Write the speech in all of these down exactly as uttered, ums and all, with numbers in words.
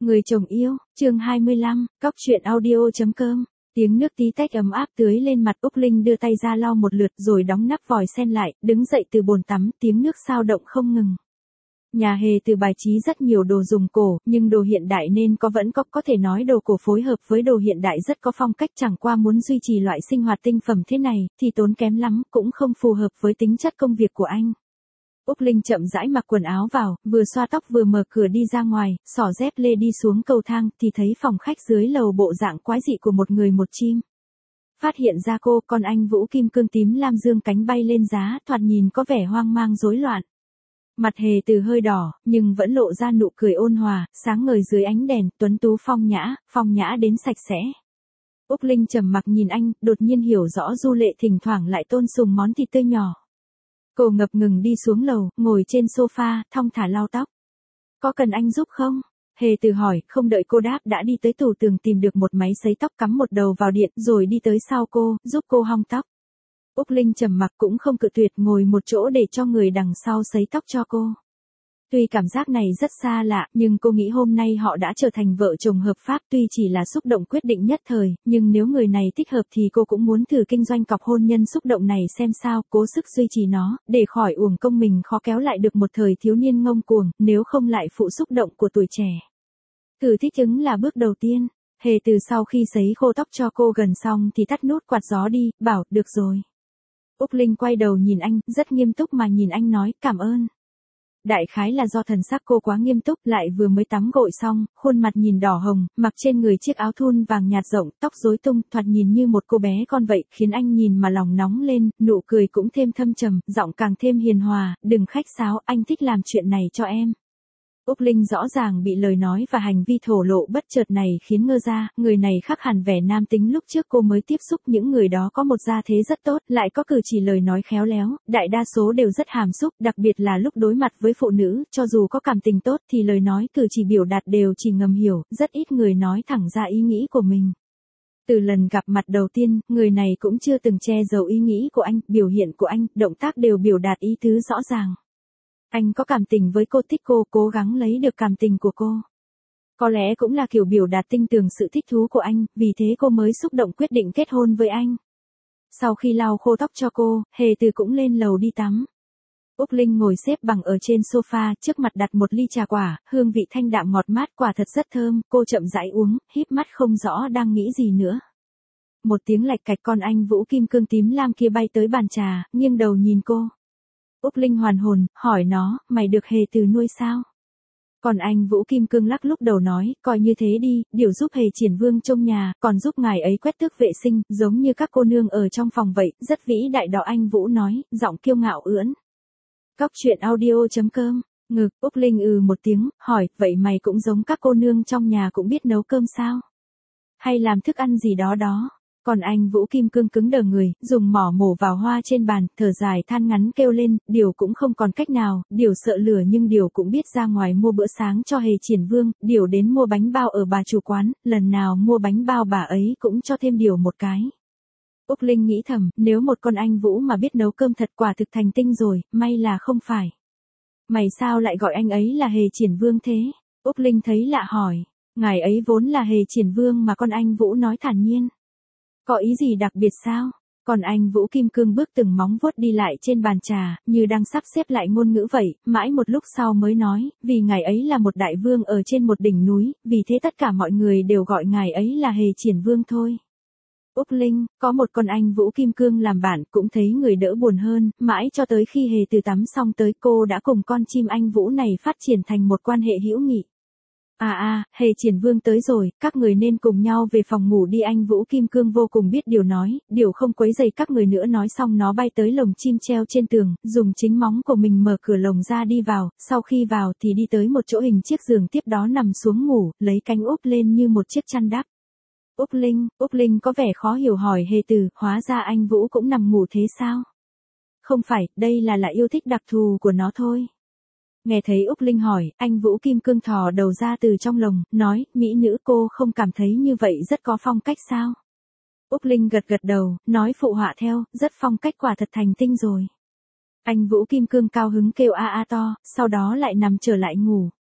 Người chồng yêu, chương hai mươi lăm, cóc truyện audio.com. Tiếng nước tí tách ấm áp tưới lên mặt. Úc Linh đưa tay ra lau một lượt rồi đóng nắp vòi sen lại, đứng dậy từ bồn tắm, tiếng nước sao động không ngừng. Nhà Hề Từ bài trí rất nhiều đồ dùng cổ, nhưng đồ hiện đại nên có vẫn có, có thể nói đồ cổ phối hợp với đồ hiện đại rất có phong cách, chẳng qua muốn duy trì loại sinh hoạt tinh phẩm thế này, thì tốn kém lắm, cũng không phù hợp với tính chất công việc của anh. Úc Linh chậm rãi mặc quần áo vào, vừa xoa tóc vừa mở cửa đi ra ngoài, xỏ dép lê đi xuống cầu thang, thì thấy phòng khách dưới lầu bộ dạng quái dị của một người một chim. Phát hiện ra cô, con anh Vũ Kim Cương tím lam dương cánh bay lên giá, thoạt nhìn có vẻ hoang mang rối loạn. Mặt Hề Từ hơi đỏ, nhưng vẫn lộ ra nụ cười ôn hòa, sáng ngời dưới ánh đèn, tuấn tú phong nhã, phong nhã đến sạch sẽ. Úc Linh trầm mặc nhìn anh, đột nhiên hiểu rõ Du Lệ thỉnh thoảng lại tôn sùng món thịt tươi nhỏ. Cô ngập ngừng đi xuống lầu, ngồi trên sofa, thong thả lau tóc. Có cần anh giúp không? Hề Từ hỏi, không đợi cô đáp đã đi tới tủ tường tìm được một máy sấy tóc, cắm một đầu vào điện, rồi đi tới sau cô, giúp cô hong tóc. Úc Linh trầm mặc cũng không cự tuyệt, ngồi một chỗ để cho người đằng sau sấy tóc cho cô. Tuy cảm giác này rất xa lạ, nhưng cô nghĩ hôm nay họ đã trở thành vợ chồng hợp pháp, tuy chỉ là xúc động quyết định nhất thời, nhưng nếu người này thích hợp thì cô cũng muốn thử kinh doanh cọc hôn nhân xúc động này xem sao, cố sức duy trì nó, để khỏi uổng công mình khó kéo lại được một thời thiếu niên ngông cuồng, nếu không lại phụ xúc động của tuổi trẻ. Thử thích ứng là bước đầu tiên. Hề Từ sau khi sấy khô tóc cho cô gần xong thì tắt nút quạt gió đi, bảo, được rồi. Úc Linh quay đầu nhìn anh, rất nghiêm túc mà nhìn anh nói, cảm ơn. Đại khái là do thần sắc cô quá nghiêm túc, lại vừa mới tắm gội xong, khuôn mặt nhìn đỏ hồng, mặc trên người chiếc áo thun vàng nhạt rộng, tóc rối tung, thoạt nhìn như một cô bé con vậy, khiến anh nhìn mà lòng nóng lên, nụ cười cũng thêm thâm trầm, giọng càng thêm hiền hòa, đừng khách sáo, anh thích làm chuyện này cho em. Úc Linh rõ ràng bị lời nói và hành vi thổ lộ bất chợt này khiến ngơ ra, người này khác hẳn vẻ nam tính lúc trước cô mới tiếp xúc, những người đó có một gia thế rất tốt, lại có cử chỉ lời nói khéo léo, đại đa số đều rất hàm xúc, đặc biệt là lúc đối mặt với phụ nữ, cho dù có cảm tình tốt thì lời nói cử chỉ biểu đạt đều chỉ ngầm hiểu, rất ít người nói thẳng ra ý nghĩ của mình. Từ lần gặp mặt đầu tiên, người này cũng chưa từng che giấu ý nghĩ của anh, biểu hiện của anh, động tác đều biểu đạt ý tứ rõ ràng. Anh có cảm tình với cô, thích cô, cố gắng lấy được cảm tình của cô. Có lẽ cũng là kiểu biểu đạt tinh tường sự thích thú của anh, vì thế cô mới xúc động quyết định kết hôn với anh. Sau khi lau khô tóc cho cô, Hề Từ cũng lên lầu đi tắm. Úc Linh ngồi xếp bằng ở trên sofa, trước mặt đặt một ly trà quả, hương vị thanh đạm ngọt mát, quả thật rất thơm, cô chậm rãi uống, híp mắt không rõ đang nghĩ gì nữa. Một tiếng lạch cạch, con anh Vũ Kim Cương tím lam kia bay tới bàn trà, nghiêng đầu nhìn cô. Úc Linh hoàn hồn, hỏi nó, mày được Hề Từ nuôi sao? Còn anh Vũ Kim Cương lắc lúc đầu nói, coi như thế đi, điều giúp Hề Triển Vương trông nhà, còn giúp ngài ấy quét tước vệ sinh, giống như các cô nương ở trong phòng vậy, rất vĩ đại đó, anh Vũ nói, giọng kiêu ngạo ưỡn. Cóc truyện audio.com, ngực. Úc Linh ừ một tiếng, hỏi, vậy mày cũng giống các cô nương trong nhà cũng biết nấu cơm sao? Hay làm thức ăn gì đó đó? Còn anh Vũ Kim Cương cứng đờ người, dùng mỏ mổ vào hoa trên bàn, thở dài than ngắn kêu lên, điều cũng không còn cách nào, điều sợ lửa nhưng điều cũng biết ra ngoài mua bữa sáng cho Hề Triển Vương, điều đến mua bánh bao ở bà chủ quán, lần nào mua bánh bao bà ấy cũng cho thêm điều một cái. Úc Linh nghĩ thầm, nếu một con anh Vũ mà biết nấu cơm thật quả thực thành tinh rồi, may là không phải. Mày sao lại gọi anh ấy là Hề Triển Vương thế? Úc Linh thấy lạ hỏi, ngài ấy vốn là Hề Triển Vương mà, con anh Vũ nói thản nhiên. Có ý gì đặc biệt sao? Còn anh Vũ Kim Cương bước từng móng vuốt đi lại trên bàn trà, như đang sắp xếp lại ngôn ngữ vậy, mãi một lúc sau mới nói, vì ngài ấy là một đại vương ở trên một đỉnh núi, vì thế tất cả mọi người đều gọi ngài ấy là Hề Triển Vương thôi. Úc Linh, có một con anh Vũ Kim Cương làm bạn, cũng thấy người đỡ buồn hơn, mãi cho tới khi Hề Từ tắm xong tới, cô đã cùng con chim anh Vũ này phát triển thành một quan hệ hữu nghị. À à, Hề Triển Vương tới rồi, các người nên cùng nhau về phòng ngủ đi, anh Vũ Kim Cương vô cùng biết điều nói, điều không quấy rầy các người nữa, nói xong nó bay tới lồng chim treo trên tường, dùng chính móng của mình mở cửa lồng ra đi vào, sau khi vào thì đi tới một chỗ hình chiếc giường, tiếp đó nằm xuống ngủ, lấy cánh úp lên như một chiếc chăn đắp. Úc Linh, Úc Linh có vẻ khó hiểu hỏi Hề Từ, hóa ra anh Vũ cũng nằm ngủ thế sao? Không phải, đây là là yêu thích đặc thù của nó thôi. Nghe thấy Úc Linh hỏi, anh Vũ Kim Cương thò đầu ra từ trong lồng, nói, mỹ nữ, cô không cảm thấy như vậy rất có phong cách sao? Úc Linh gật gật đầu, nói phụ họa theo, rất phong cách, quả thật thành tinh rồi. Anh Vũ Kim Cương cao hứng kêu a a to, sau đó lại nằm trở lại ngủ.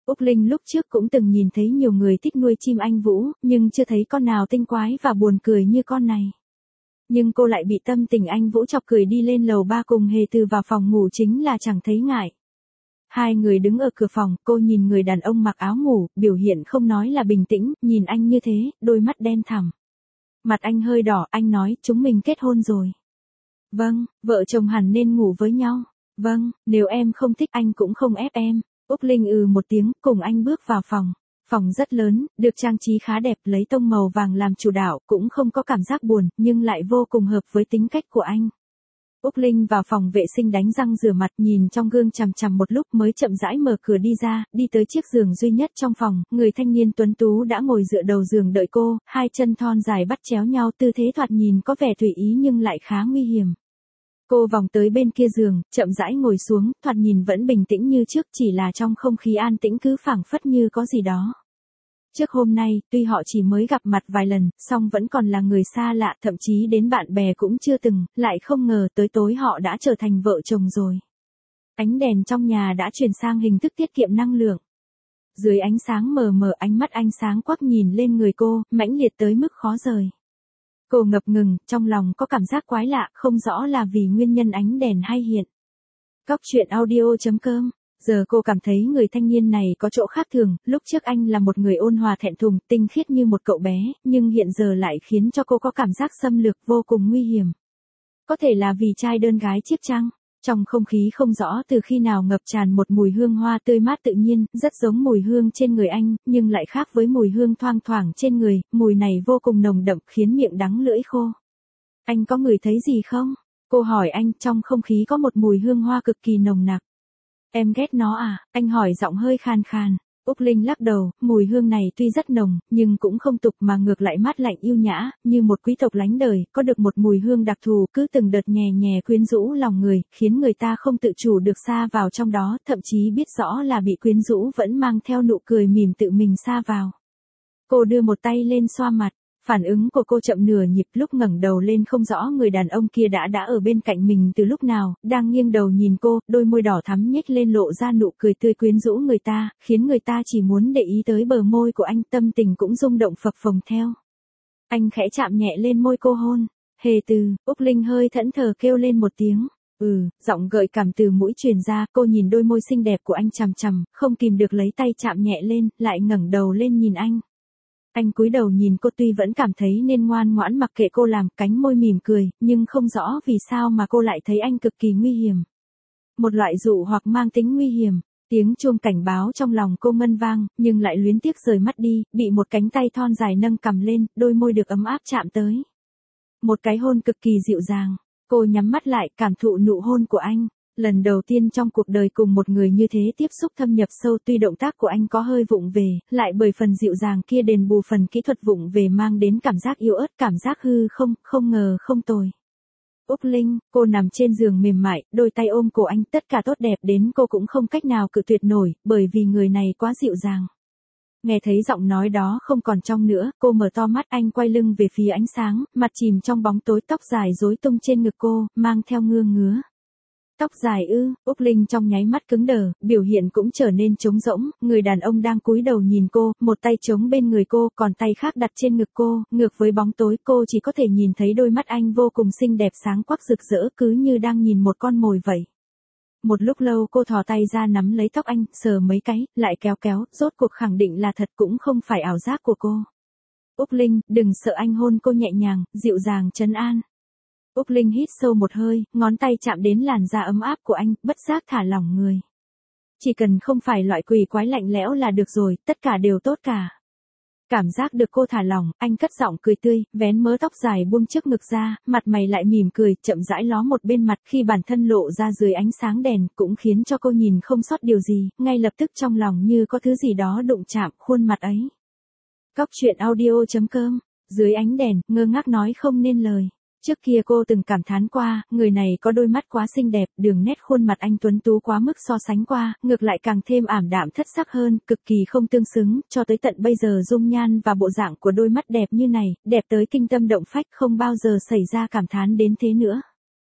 Úc Linh lúc trước cũng từng nhìn thấy nhiều người thích nuôi chim anh vũ, nhưng chưa thấy con nào tinh quái và buồn cười như con này. Nhưng cô lại bị tâm tình anh vũ chọc cười, đi lên lầu ba cùng Hề Từ vào phòng ngủ chính là chẳng thấy ngại. Hai người đứng ở cửa phòng, cô nhìn người đàn ông mặc áo ngủ, biểu hiện không nói là bình tĩnh, nhìn anh như thế, đôi mắt đen thẳm. Mặt anh hơi đỏ, anh nói, chúng mình kết hôn rồi. Vâng, vợ chồng hẳn nên ngủ với nhau. Vâng, nếu em không thích anh cũng không ép em. Úc Linh ừ một tiếng, cùng anh bước vào phòng. Phòng rất lớn, được trang trí khá đẹp, lấy tông màu vàng làm chủ đạo, cũng không có cảm giác buồn, nhưng lại vô cùng hợp với tính cách của anh. Úc Linh vào phòng vệ sinh đánh răng rửa mặt, nhìn trong gương chằm chằm một lúc mới chậm rãi mở cửa đi ra, đi tới chiếc giường duy nhất trong phòng, người thanh niên tuấn tú đã ngồi dựa đầu giường đợi cô, hai chân thon dài bắt chéo nhau, tư thế thoạt nhìn có vẻ tùy ý nhưng lại khá nguy hiểm. Cô vòng tới bên kia giường, chậm rãi ngồi xuống, thoạt nhìn vẫn bình tĩnh như trước, chỉ là trong không khí an tĩnh cứ phảng phất như có gì đó. Trước hôm nay, tuy họ chỉ mới gặp mặt vài lần, song vẫn còn là người xa lạ, thậm chí đến bạn bè cũng chưa từng, lại không ngờ tới tối họ đã trở thành vợ chồng rồi. Ánh đèn trong nhà đã chuyển sang hình thức tiết kiệm năng lượng. Dưới ánh sáng mờ mờ, ánh mắt anh sáng quắc nhìn lên người cô, mãnh liệt tới mức khó rời. Cô ngập ngừng, trong lòng có cảm giác quái lạ, không rõ là vì nguyên nhân ánh đèn hay hiện. Cóc truyện audio chấm com. Giờ cô cảm thấy người thanh niên này có chỗ khác thường, lúc trước anh là một người ôn hòa thẹn thùng, tinh khiết như một cậu bé, nhưng hiện giờ lại khiến cho cô có cảm giác xâm lược vô cùng nguy hiểm. Có thể là vì trai đơn gái chiếc chăng? Trong không khí không rõ từ khi nào ngập tràn một mùi hương hoa tươi mát tự nhiên, rất giống mùi hương trên người anh, nhưng lại khác với mùi hương thoang thoảng trên người, mùi này vô cùng nồng đậm khiến miệng đắng lưỡi khô. Anh có ngửi thấy gì không? Cô hỏi anh, trong không khí có một mùi hương hoa cực kỳ nồng nặc. Em ghét nó à? Anh hỏi giọng hơi khàn khàn. Úc Linh lắc đầu, mùi hương này tuy rất nồng, nhưng cũng không tục mà ngược lại mát lạnh yêu nhã, như một quý tộc lánh đời, có được một mùi hương đặc thù, cứ từng đợt nhè nhè quyến rũ lòng người, khiến người ta không tự chủ được sa vào trong đó, thậm chí biết rõ là bị quyến rũ vẫn mang theo nụ cười mỉm tự mình sa vào. Cô đưa một tay lên xoa mặt. Phản ứng của cô chậm nửa nhịp, lúc ngẩng đầu lên không rõ người đàn ông kia đã đã ở bên cạnh mình từ lúc nào, đang nghiêng đầu nhìn cô, đôi môi đỏ thắm nhếch lên lộ ra nụ cười tươi quyến rũ người ta, khiến người ta chỉ muốn để ý tới bờ môi của anh, tâm tình cũng rung động phập phồng theo. Anh khẽ chạm nhẹ lên môi cô hôn. Hề Từ. Úc Linh hơi thẫn thờ kêu lên một tiếng. Ừ, giọng gợi cảm từ mũi truyền ra, cô nhìn đôi môi xinh đẹp của anh chằm chằm, không kìm được lấy tay chạm nhẹ lên, lại ngẩng đầu lên nhìn anh. Anh cúi đầu nhìn cô, tuy vẫn cảm thấy nên ngoan ngoãn mặc kệ cô làm, cánh môi mỉm cười, nhưng không rõ vì sao mà cô lại thấy anh cực kỳ nguy hiểm. Một loại dụ hoặc mang tính nguy hiểm. Tiếng chuông cảnh báo trong lòng cô ngân vang, nhưng lại luyến tiếc rời mắt đi, bị một cánh tay thon dài nâng cầm lên, đôi môi được ấm áp chạm tới. Một cái hôn cực kỳ dịu dàng. Cô nhắm mắt lại, cảm thụ nụ hôn của anh. Lần đầu tiên trong cuộc đời cùng một người như thế tiếp xúc thâm nhập sâu, tuy động tác của anh có hơi vụng về, lại bởi phần dịu dàng kia đền bù phần kỹ thuật vụng về mang đến cảm giác yếu ớt, cảm giác hư không, không ngờ không tồi. Úc Linh, cô nằm trên giường mềm mại, đôi tay ôm cổ anh, tất cả tốt đẹp đến cô cũng không cách nào cự tuyệt nổi, bởi vì người này quá dịu dàng. Nghe thấy giọng nói đó không còn trong nữa, cô mở to mắt, anh quay lưng về phía ánh sáng, mặt chìm trong bóng tối, tóc dài rối tung trên ngực cô, mang theo ngưa ngứa. Tóc dài ư? Úc Linh trong nháy mắt cứng đờ, biểu hiện cũng trở nên trống rỗng, người đàn ông đang cúi đầu nhìn cô, một tay chống bên người cô, còn tay khác đặt trên ngực cô, ngược với bóng tối, cô chỉ có thể nhìn thấy đôi mắt anh vô cùng xinh đẹp sáng quắc rực rỡ, cứ như đang nhìn một con mồi vậy. Một lúc lâu cô thò tay ra nắm lấy tóc anh, sờ mấy cái, lại kéo kéo, rốt cuộc khẳng định là thật cũng không phải ảo giác của cô. Úc Linh, đừng sợ, anh hôn cô nhẹ nhàng, dịu dàng trấn an. Úc Linh hít sâu một hơi, ngón tay chạm đến làn da ấm áp của anh, bất giác thả lỏng người. Chỉ cần không phải loại quỷ quái lạnh lẽo là được rồi, tất cả đều tốt cả. Cảm giác được cô thả lỏng, anh cất giọng cười tươi, vén mớ tóc dài buông trước ngực ra, mặt mày lại mỉm cười, chậm rãi ló một bên mặt, khi bản thân lộ ra dưới ánh sáng đèn, cũng khiến cho cô nhìn không sót điều gì, ngay lập tức trong lòng như có thứ gì đó đụng chạm khuôn mặt ấy. Cóc truyện audio chấm com. Dưới ánh đèn, ngơ ngác nói không nên lời. Trước kia cô từng cảm thán qua, người này có đôi mắt quá xinh đẹp, đường nét khuôn mặt anh tuấn tú quá mức so sánh qua, ngược lại càng thêm ảm đạm thất sắc hơn, cực kỳ không tương xứng, cho tới tận bây giờ dung nhan và bộ dạng của đôi mắt đẹp như này, đẹp tới kinh tâm động phách, không bao giờ xảy ra cảm thán đến thế nữa.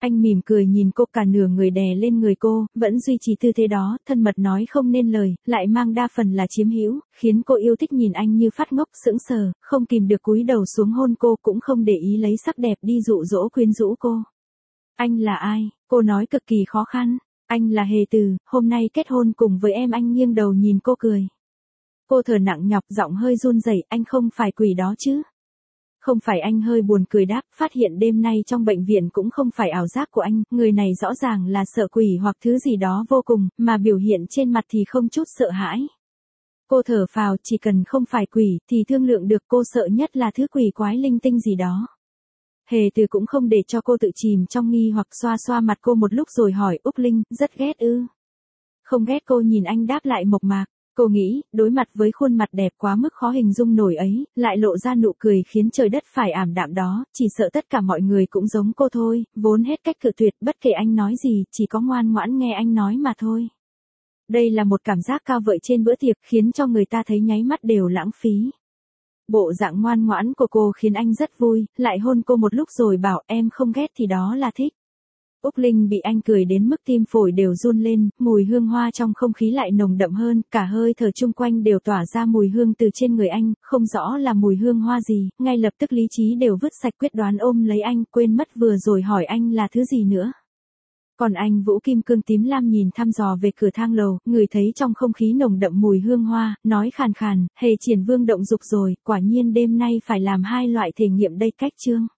Anh mỉm cười nhìn cô, cả nửa người đè lên người cô, vẫn duy trì tư thế đó, thân mật nói không nên lời, lại mang đa phần là chiếm hữu, khiến cô yêu thích nhìn anh như phát ngốc, sững sờ, không kìm được cúi đầu xuống hôn cô, cũng không để ý lấy sắc đẹp đi dụ dỗ quyến rũ cô. Anh là ai? Cô nói cực kỳ khó khăn. Anh là Hề Từ, hôm nay kết hôn cùng với em. Anh nghiêng đầu nhìn cô cười. Cô thở nặng nhọc, giọng hơi run rẩy, anh không phải quỷ đó chứ? Không phải. Anh hơi buồn cười đáp, phát hiện đêm nay trong bệnh viện cũng không phải ảo giác của anh, người này rõ ràng là sợ quỷ hoặc thứ gì đó vô cùng, mà biểu hiện trên mặt thì không chút sợ hãi. Cô thở phào, chỉ cần không phải quỷ thì thương lượng được, cô sợ nhất là thứ quỷ quái linh tinh gì đó. Hề Từ cũng không để cho cô tự chìm trong nghi hoặc, xoa xoa mặt cô một lúc rồi hỏi, Úc Linh, rất ghét ư? Không ghét. Cô nhìn anh đáp lại mộc mạc. Cô nghĩ, đối mặt với khuôn mặt đẹp quá mức khó hình dung nổi ấy, lại lộ ra nụ cười khiến trời đất phải ảm đạm đó, chỉ sợ tất cả mọi người cũng giống cô thôi, vốn hết cách cự tuyệt, bất kể anh nói gì, chỉ có ngoan ngoãn nghe anh nói mà thôi. Đây là một cảm giác cao vợi trên bữa tiệc, khiến cho người ta thấy nháy mắt đều lãng phí. Bộ dạng ngoan ngoãn của cô khiến anh rất vui, lại hôn cô một lúc rồi bảo, em không ghét thì đó là thích. Úc Linh bị anh cười đến mức tim phổi đều run lên, mùi hương hoa trong không khí lại nồng đậm hơn, cả hơi thở chung quanh đều tỏa ra mùi hương từ trên người anh, không rõ là mùi hương hoa gì, ngay lập tức lý trí đều vứt sạch, quyết đoán ôm lấy anh, quên mất vừa rồi hỏi anh là thứ gì nữa. Còn anh Vũ Kim Cương tím lam nhìn thăm dò về cửa thang lầu, ngửi thấy trong không khí nồng đậm mùi hương hoa, nói khàn khàn, Hề Triển Vương động dục rồi, quả nhiên đêm nay phải làm hai loại thể nghiệm đây. Cách chương